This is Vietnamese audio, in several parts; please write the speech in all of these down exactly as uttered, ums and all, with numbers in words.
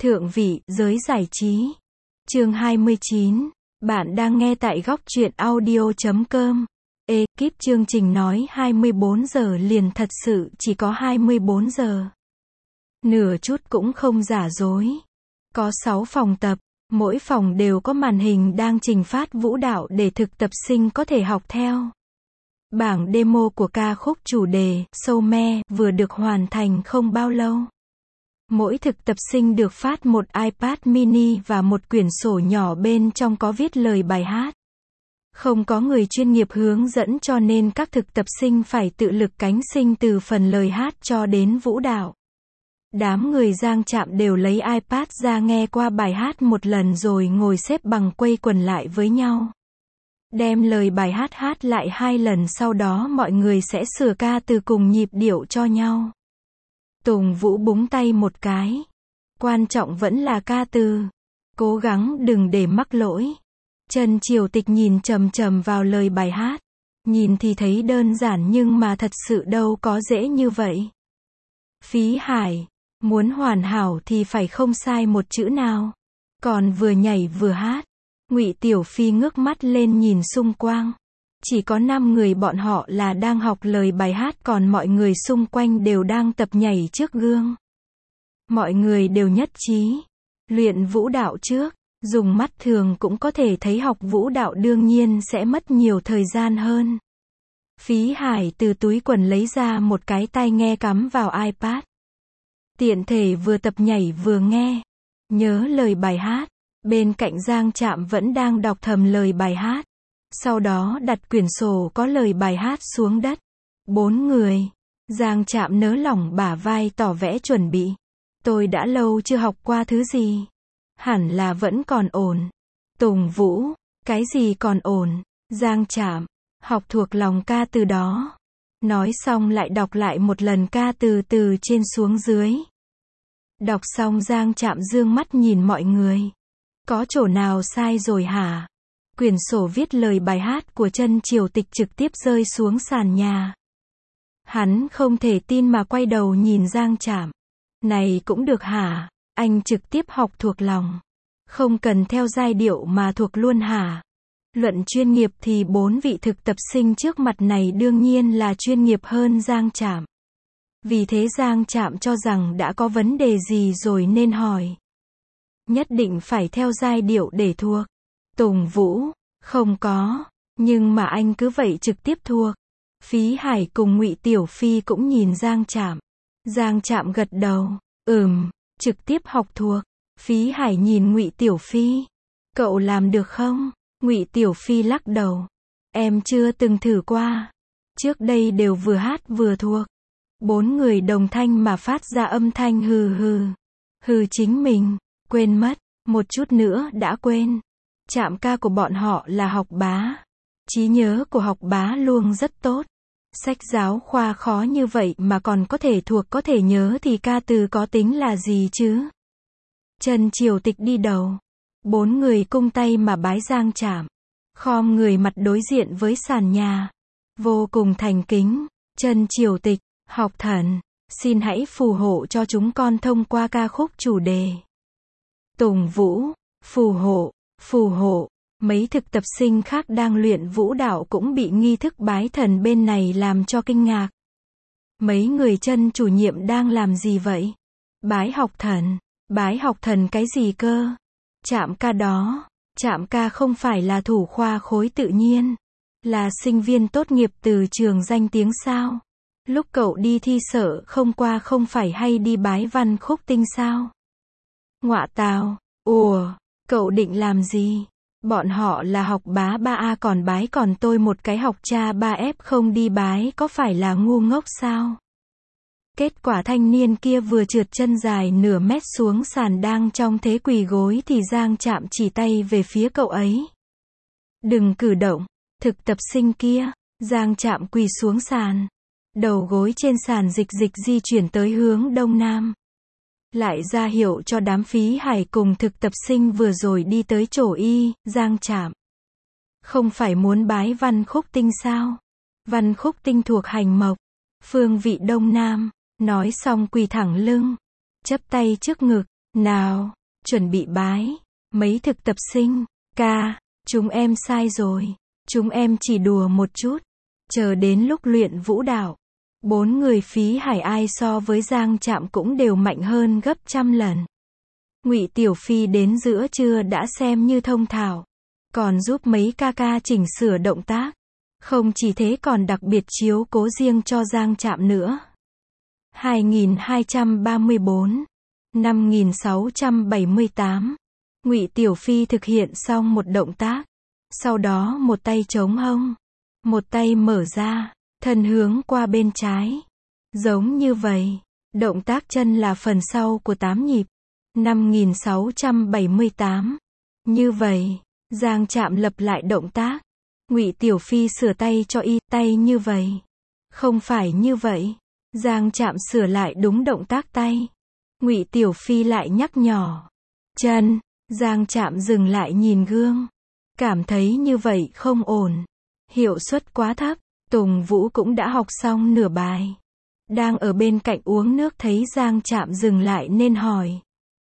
Thượng vị, giới giải trí. Chương hai mươi chín. Bạn đang nghe tại góc truyện audio chấm com. Ekip chương trình nói hai mươi bốn giờ liền thật sự chỉ có hai mươi bốn giờ. Nửa chút cũng không giả dối. Có sáu phòng tập, mỗi phòng đều có màn hình đang trình phát vũ đạo để thực tập sinh có thể học theo. Bảng demo của ca khúc chủ đề, Showme, vừa được hoàn thành không bao lâu. Mỗi thực tập sinh được phát một iPad mini và một quyển sổ nhỏ bên trong có viết lời bài hát. Không có người chuyên nghiệp hướng dẫn cho nên các thực tập sinh phải tự lực cánh sinh từ phần lời hát cho đến vũ đạo. Đám người Giang Trạm đều lấy iPad ra nghe qua bài hát một lần rồi ngồi xếp bằng quây quần lại với nhau. Đem lời bài hát hát lại hai lần, sau đó mọi người sẽ sửa ca từ cùng nhịp điệu cho nhau. Tùng Vũ búng tay một cái. Quan trọng vẫn là ca từ. Cố gắng đừng để mắc lỗi. Trần Triều Tịch nhìn chằm chằm vào lời bài hát. Nhìn thì thấy đơn giản nhưng mà thật sự đâu có dễ như vậy. Phí Hải, muốn hoàn hảo thì phải không sai một chữ nào. Còn vừa nhảy vừa hát. Ngụy Tiểu Phi ngước mắt lên nhìn xung quanh. Chỉ có năm người bọn họ là đang học lời bài hát, còn mọi người xung quanh đều đang tập nhảy trước gương. Mọi người đều nhất trí. Luyện vũ đạo trước, dùng mắt thường cũng có thể thấy học vũ đạo đương nhiên sẽ mất nhiều thời gian hơn. Phí Hải từ túi quần lấy ra một cái tai nghe cắm vào iPad. Tiện thể vừa tập nhảy vừa nghe. Nhớ lời bài hát. Bên cạnh Giang Trạm vẫn đang đọc thầm lời bài hát. Sau đó đặt quyển sổ có lời bài hát xuống đất. Bốn người. Giang Trạm nới lỏng bả vai tỏ vẻ chuẩn bị. Tôi đã lâu chưa học qua thứ gì. Hẳn là vẫn còn ổn. Tùng Vũ. Cái gì còn ổn? Giang Trạm. Học thuộc lòng ca từ đó. Nói xong lại đọc lại một lần ca từ từ trên xuống dưới. Đọc xong Giang Trạm dương mắt nhìn mọi người. Có chỗ nào sai rồi hả? Quyển sổ viết lời bài hát của Trân Triều Tịch trực tiếp rơi xuống sàn nhà. Hắn không thể tin mà quay đầu nhìn Giang Trạm. Này cũng được hả? Anh trực tiếp học thuộc lòng. Không cần theo giai điệu mà thuộc luôn hả? Luận chuyên nghiệp thì bốn vị thực tập sinh trước mặt này đương nhiên là chuyên nghiệp hơn Giang Trạm. Vì thế Giang Trạm cho rằng đã có vấn đề gì rồi nên hỏi. Nhất định phải theo giai điệu để thuộc. Tùng Vũ, không có, nhưng mà anh cứ vậy trực tiếp thuộc. Phí Hải cùng Ngụy Tiểu Phi cũng nhìn Giang Trạm. Giang Trạm gật đầu, ừm, trực tiếp học thuộc. Phí Hải nhìn Ngụy Tiểu Phi, cậu làm được không? Ngụy Tiểu Phi lắc đầu, em chưa từng thử qua. Trước đây đều vừa hát vừa thuộc. Bốn người đồng thanh mà phát ra âm thanh hừ hừ. Hừ chính mình, quên mất, một chút nữa đã quên. Trạm ca của bọn họ là Học Bá. Trí nhớ của Học Bá luôn rất tốt. Sách giáo khoa khó như vậy mà còn có thể thuộc có thể nhớ thì ca từ có tính là gì chứ? Trần Triều Tịch đi đầu. Bốn người cung tay mà bái Giang Trạm. Khom người mặt đối diện với sàn nhà. Vô cùng thành kính. Trần Triều Tịch, học thần, xin hãy phù hộ cho chúng con thông qua ca khúc chủ đề. Tùng Vũ, phù hộ, phù hộ. Mấy thực tập sinh khác đang luyện vũ đạo cũng bị nghi thức bái thần bên này làm cho kinh ngạc. Mấy người Trân chủ nhiệm đang làm gì vậy? Bái học thần, bái học thần cái gì cơ? Trạm ca đó, Trạm ca không phải là thủ khoa khối tự nhiên, là sinh viên tốt nghiệp từ trường danh tiếng sao? Lúc cậu đi thi sở không qua không phải hay đi bái văn khúc tinh sao? Ngọa tào, ủa, cậu định làm gì? Bọn họ là Học Bá ba A còn bái, còn tôi một cái học cha ba F không đi bái có phải là ngu ngốc sao? Kết quả thanh niên kia vừa trượt chân dài nửa mét xuống sàn đang trong thế quỳ gối thì Giang Trạm chỉ tay về phía cậu ấy. Đừng cử động, thực tập sinh kia. Giang Trạm quỳ xuống sàn. Đầu gối trên sàn dịch dịch di chuyển tới hướng đông nam. Lại ra hiệu cho đám Phí Hải cùng thực tập sinh vừa rồi đi tới chỗ y. Giang Trạm, không phải muốn bái văn khúc tinh sao? Văn khúc tinh thuộc hành mộc, phương vị đông nam. Nói xong quỳ thẳng lưng, chắp tay trước ngực. Nào, chuẩn bị bái. Mấy thực tập sinh, ca, chúng em sai rồi. Chúng em chỉ đùa một chút. Chờ đến lúc luyện vũ đạo, bốn người Phí Hải ai so với Giang Trạm cũng đều mạnh hơn gấp trăm lần. Ngụy Tiểu Phi đến giữa trưa đã xem như thông thạo, còn giúp mấy ca ca chỉnh sửa động tác. Không chỉ thế còn đặc biệt chiếu cố riêng cho Giang Trạm nữa. hai nghìn hai trăm ba mươi bốn, năm nghìn sáu trăm bảy mươi tám. Ngụy Tiểu Phi thực hiện xong một động tác, sau đó một tay chống hông, một tay mở ra, thân hướng qua bên trái. Giống như vậy, động tác chân là phần sau của tám nhịp. năm nghìn sáu trăm bảy mươi tám. Như vậy, Giang Trạm lập lại động tác. Ngụy Tiểu Phi sửa tay cho y, tay như vậy. Không phải như vậy. Giang Trạm sửa lại đúng động tác tay. Ngụy Tiểu Phi lại nhắc nhỏ. Chân, Giang Trạm dừng lại nhìn gương. Cảm thấy như vậy không ổn. Hiệu suất quá thấp. Tùng Vũ cũng đã học xong nửa bài. Đang ở bên cạnh uống nước thấy Giang Trạm dừng lại nên hỏi.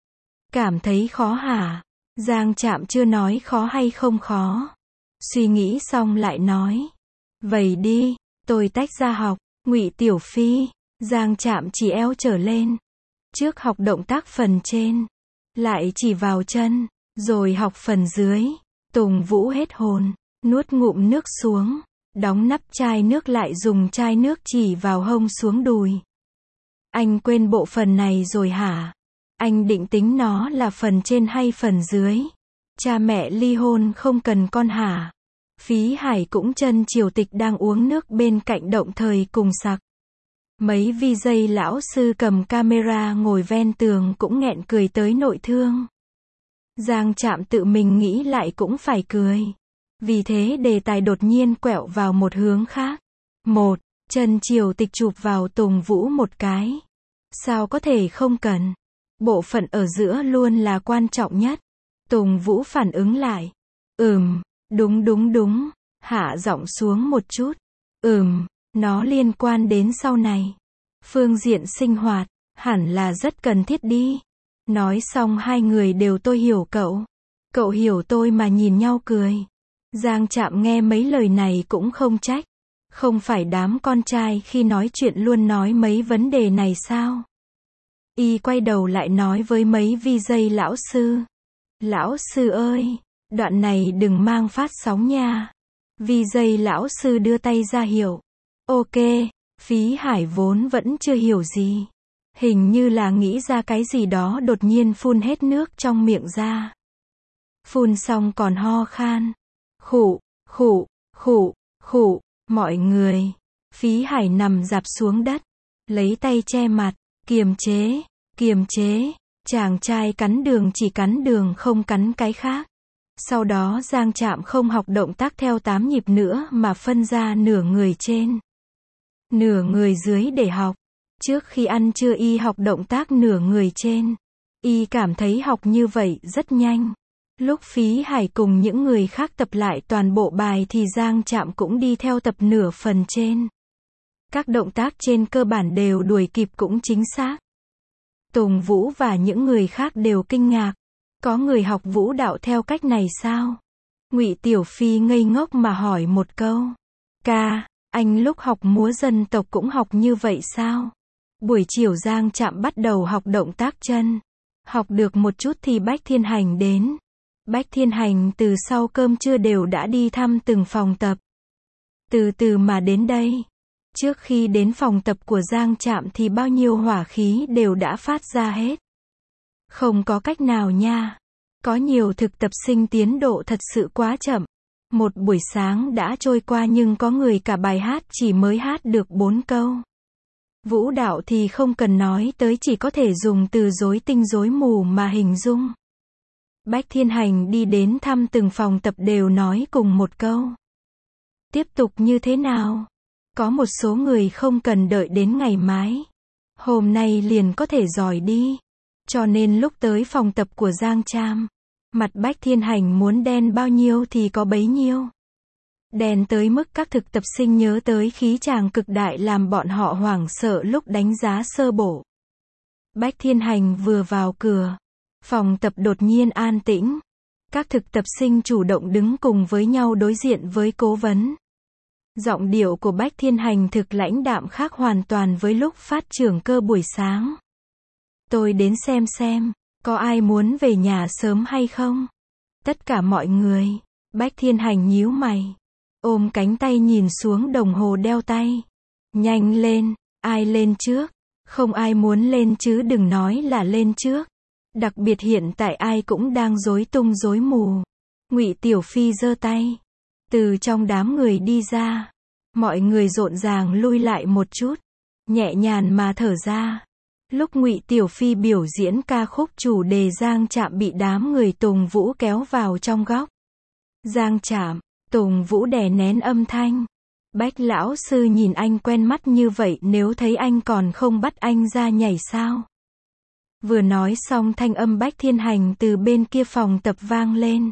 Cảm thấy khó hả? Giang Trạm chưa nói khó hay không khó. Suy nghĩ xong lại nói. Vậy đi, tôi tách ra học. Ngụy Tiểu Phi, Giang Trạm chỉ eo trở lên. Trước học động tác phần trên, lại chỉ vào chân, rồi học phần dưới. Tùng Vũ hết hồn, nuốt ngụm nước xuống, đóng nắp chai nước lại dùng chai nước chỉ vào hông xuống đùi. Anh quên bộ phần này rồi hả? Anh định tính nó là phần trên hay phần dưới? Cha mẹ ly hôn không cần con hả? Phí Hải cũng chân Triều Tịch đang uống nước bên cạnh động thời cùng sặc. Mấy vi giây lão sư cầm camera ngồi ven tường cũng nghẹn cười tới nội thương. Giang Trạm tự mình nghĩ lại cũng phải cười. Vì thế đề tài đột nhiên quẹo vào một hướng khác. Một, chân Triều Tịch chụp vào Tùng Vũ một cái. Sao có thể không cần? Bộ phận ở giữa luôn là quan trọng nhất. Tùng Vũ phản ứng lại. Ừm, đúng đúng đúng. Hạ giọng xuống một chút. Ừm, nó liên quan đến sau này. Phương diện sinh hoạt, hẳn là rất cần thiết đi. Nói xong hai người đều tôi hiểu cậu. Cậu hiểu tôi mà nhìn nhau cười. Giang Trạm nghe mấy lời này cũng không trách. Không phải đám con trai khi nói chuyện luôn nói mấy vấn đề này sao? Y quay đầu lại nói với mấy vi giây lão sư. Lão sư ơi, đoạn này đừng mang phát sóng nha. Vi giây lão sư đưa tay ra hiệu. Ok, Phí Hải vốn vẫn chưa hiểu gì. Hình như là nghĩ ra cái gì đó đột nhiên phun hết nước trong miệng ra. Phun xong còn ho khan. Khụ, khụ, khụ, khụ, mọi người. Phí Hải nằm rạp xuống đất. Lấy tay che mặt, kiềm chế, kiềm chế. Chàng trai cắn đường chỉ cắn đường không cắn cái khác. Sau đó Giang Trạm không học động tác theo tám nhịp nữa mà phân ra nửa người trên, nửa người dưới để học. Trước khi ăn trưa y học động tác nửa người trên. Y cảm thấy học như vậy rất nhanh. Lúc Phí Hải cùng những người khác tập lại toàn bộ bài thì Giang Trạm cũng đi theo tập nửa phần trên. Các động tác trên cơ bản đều đuổi kịp cũng chính xác. Tùng Vũ và những người khác đều kinh ngạc. Có người học vũ đạo theo cách này sao? Ngụy Tiểu Phi ngây ngốc mà hỏi một câu. Ca, anh lúc học múa dân tộc cũng học như vậy sao? Buổi chiều Giang Trạm bắt đầu học động tác chân. Học được một chút thì Bách Thiên Hành đến. Bách Thiên Hành từ sau cơm trưa đều đã đi thăm từng phòng tập. Từ từ mà đến đây. Trước khi đến phòng tập của Giang Trạm thì bao nhiêu hỏa khí đều đã phát ra hết. Không có cách nào nha. Có nhiều thực tập sinh tiến độ thật sự quá chậm. Một buổi sáng đã trôi qua nhưng có người cả bài hát chỉ mới hát được bốn câu. Vũ đạo thì không cần nói tới, chỉ có thể dùng từ rối tinh rối mù mà hình dung. Bách Thiên Hành đi đến thăm từng phòng tập đều nói cùng một câu. Tiếp tục như thế nào? Có một số người không cần đợi đến ngày mai. Hôm nay liền có thể giỏi đi. Cho nên lúc tới phòng tập của Giang Trạm, mặt Bách Thiên Hành muốn đen bao nhiêu thì có bấy nhiêu. Đen tới mức các thực tập sinh nhớ tới khí chàng cực đại làm bọn họ hoảng sợ lúc đánh giá sơ bộ. Bách Thiên Hành vừa vào cửa, Phòng tập đột nhiên an tĩnh. Các thực tập sinh chủ động đứng cùng với nhau đối diện với cố vấn. Giọng điệu của Bách Thiên Hành thực lãnh đạm khác hoàn toàn với lúc phát trưởng cơ buổi sáng. Tôi đến xem xem, có ai muốn về nhà sớm hay không? Tất cả mọi người. Bách Thiên Hành nhíu mày. Ôm cánh tay nhìn xuống đồng hồ đeo tay. Nhanh lên, ai lên trước? Không ai muốn lên chứ đừng nói là lên trước. Đặc biệt hiện tại ai cũng đang rối tung rối mù. Ngụy Tiểu Phi giơ tay. Từ trong đám người đi ra. Mọi người rộn ràng lui lại một chút. Nhẹ nhàng mà thở ra. Lúc Ngụy Tiểu Phi biểu diễn ca khúc chủ đề Giang Trạm bị đám người Tùng Vũ kéo vào trong góc. Giang Trạm, Tùng Vũ đè nén âm thanh. Bách lão sư nhìn anh quen mắt như vậy nếu thấy anh còn không bắt anh ra nhảy sao? Vừa nói xong thanh âm Bách Thiên Hành từ bên kia phòng tập vang lên.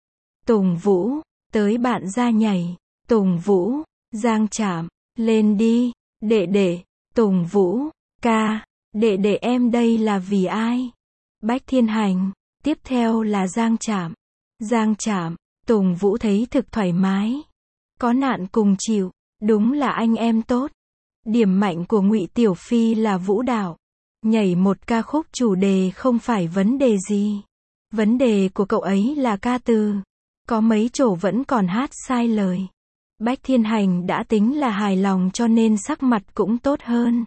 Tùng Vũ, tới bạn ra nhảy. Tùng Vũ, Giang Trạm, lên đi, đệ đệ. Tùng Vũ, ca, đệ đệ em đây là vì ai? Bách Thiên Hành, tiếp theo là Giang Trạm. Giang Trạm, Tùng Vũ thấy thực thoải mái. Có nạn cùng chịu, đúng là anh em tốt. Điểm mạnh của Ngụy Tiểu Phi là vũ đạo. Nhảy một ca khúc chủ đề không phải vấn đề gì. Vấn đề của cậu ấy là ca từ. Có mấy chỗ vẫn còn hát sai lời. Bách Thiên Hành đã tính là hài lòng cho nên sắc mặt cũng tốt hơn.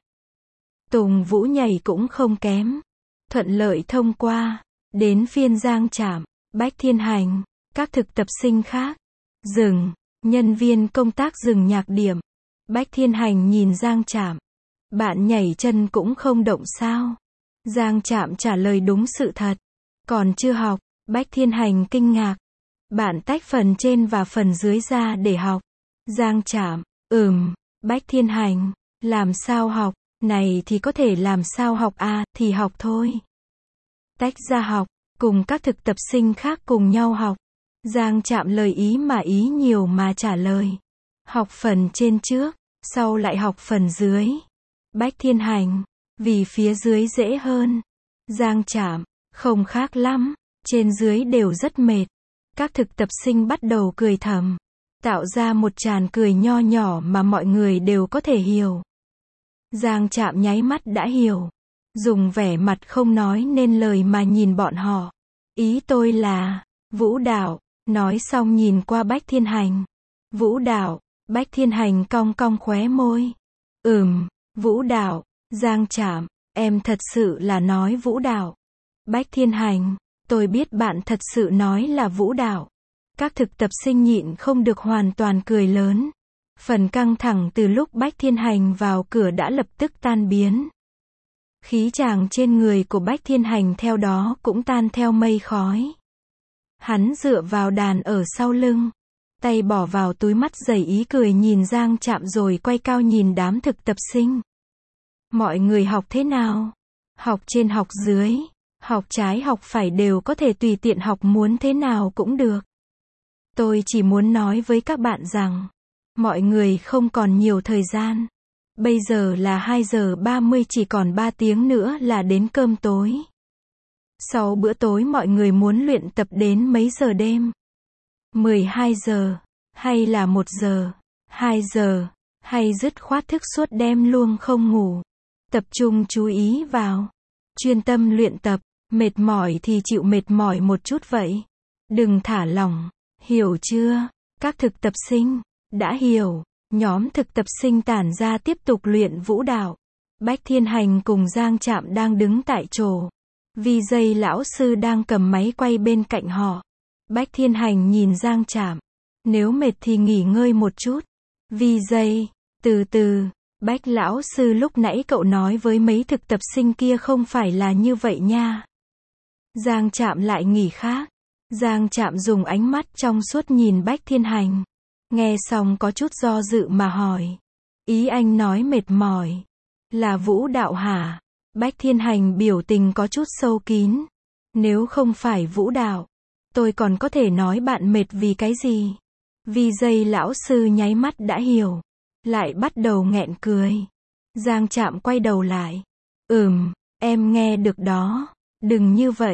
Tùng Vũ nhảy cũng không kém. Thuận lợi thông qua. Đến phiên Giang Trạm, Bách Thiên Hành, các thực tập sinh khác. Dừng. Nhân viên công tác dừng nhạc điểm. Bách Thiên Hành nhìn Giang Trạm. Bạn nhảy chân cũng không động sao? Giang Trạm trả lời đúng sự thật. Còn chưa học. Bách Thiên Hành kinh ngạc. Bạn tách phần trên và phần dưới ra để học. Giang Trạm, ừm. Bách Thiên Hành, làm sao học? Này thì có thể làm sao học à, thì học thôi. Tách ra học, cùng các thực tập sinh khác cùng nhau học. Giang Trạm lời ý mà ý nhiều mà trả lời. Học phần trên trước, sau lại học phần dưới. Bách Thiên Hành, vì phía dưới dễ hơn. Giang Trạm, không khác lắm, trên dưới đều rất mệt. Các thực tập sinh bắt đầu cười thầm. Tạo ra một tràng cười nho nhỏ mà mọi người đều có thể hiểu. Giang Trạm nháy mắt đã hiểu. Dùng vẻ mặt không nói nên lời mà nhìn bọn họ. Ý tôi là, vũ đạo. Nói xong nhìn qua Bách Thiên Hành. Vũ đạo. Bách Thiên Hành cong cong khóe môi. Ừm, vũ đạo. Giang Trạm, em thật sự là nói vũ đạo. Bách Thiên Hành, tôi biết bạn thật sự nói là vũ đạo. Các thực tập sinh nhịn không được hoàn toàn cười lớn. Phần căng thẳng từ lúc Bách Thiên Hành vào cửa đã lập tức tan biến. Khí chàng trên người của Bách Thiên Hành theo đó cũng tan theo mây khói. Hắn dựa vào đàn ở sau lưng. Tay bỏ vào túi mắt dày ý cười nhìn Giang Trạm rồi quay cao nhìn đám thực tập sinh. Mọi người học thế nào? Học trên học dưới. Học trái học phải đều có thể tùy tiện học muốn thế nào cũng được. Tôi chỉ muốn nói với các bạn rằng, mọi người không còn nhiều thời gian. Bây giờ là hai giờ ba mươi chỉ còn ba tiếng nữa là đến cơm tối. Sau bữa tối mọi người muốn luyện tập đến mấy giờ đêm? mười hai giờ, hay là một giờ, hai giờ, hay dứt khoát thức suốt đêm luôn không ngủ. Tập trung chú ý vào, chuyên tâm luyện tập, mệt mỏi thì chịu mệt mỏi một chút vậy. Đừng thả lỏng, hiểu chưa? Các thực tập sinh, đã hiểu. Nhóm thực tập sinh tản ra tiếp tục luyện vũ đạo. Bách Thiên Hành cùng Giang Trạm đang đứng tại chỗ. Vi Dây lão sư đang cầm máy quay bên cạnh họ. Bách Thiên Hành nhìn Giang Trạm. Nếu mệt thì nghỉ ngơi một chút. Vi Dây, từ từ. Bách lão sư lúc nãy cậu nói với mấy thực tập sinh kia không phải là như vậy nha. Giang Trạm lại nghỉ khác. Giang Trạm dùng ánh mắt trong suốt nhìn Bách Thiên Hành. Nghe xong có chút do dự mà hỏi. Ý anh nói mệt mỏi. Là vũ đạo hả? Bách Thiên Hành biểu tình có chút sâu kín. Nếu không phải vũ đạo, tôi còn có thể nói bạn mệt vì cái gì? Vi Dây lão sư nháy mắt đã hiểu. Lại bắt đầu nghẹn cười. Giang Trạm quay đầu lại. Ừm, em nghe được đó. Đừng như vậy.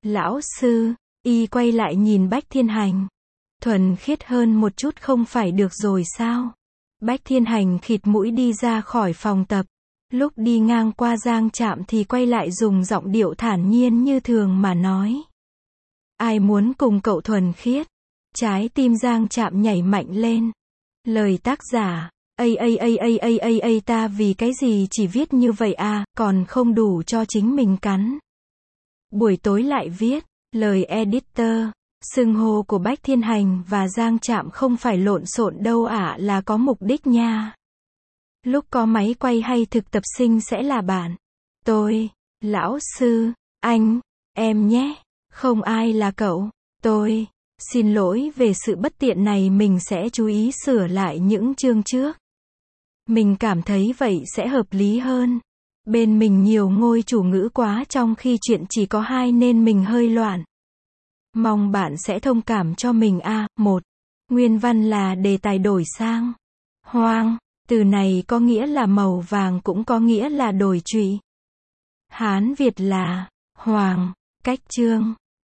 Lão sư, y quay lại nhìn Bách Thiên Hành. Thuần khiết hơn một chút không phải được rồi sao? Bách Thiên Hành khịt mũi đi ra khỏi phòng tập. Lúc đi ngang qua Giang Trạm thì quay lại dùng giọng điệu thản nhiên như thường mà nói. Ai muốn cùng cậu thuần khiết? Trái tim Giang Trạm nhảy mạnh lên. Lời tác giả, ây ây ây ây ây ây ây ta vì cái gì chỉ viết như vậy à, còn không đủ cho chính mình cắn. Buổi tối lại viết, lời editor, xưng hô của Bách Thiên Hành và Giang Trạm không phải lộn xộn đâu ạ, là có mục đích nha. Lúc có máy quay hay thực tập sinh sẽ là bạn. Tôi, lão sư, anh, em nhé, không ai là cậu. Tôi, xin lỗi về sự bất tiện này, mình sẽ chú ý sửa lại những chương trước. Mình cảm thấy vậy sẽ hợp lý hơn. Bên mình nhiều ngôi chủ ngữ quá trong khi chuyện chỉ có hai nên mình hơi loạn. Mong bạn sẽ thông cảm cho mình a. À, một. Nguyên văn là đề tài đổi sang hoang. Từ này có nghĩa là màu vàng cũng có nghĩa là đổi trụy. Hán Việt là hoàng. Cách chương.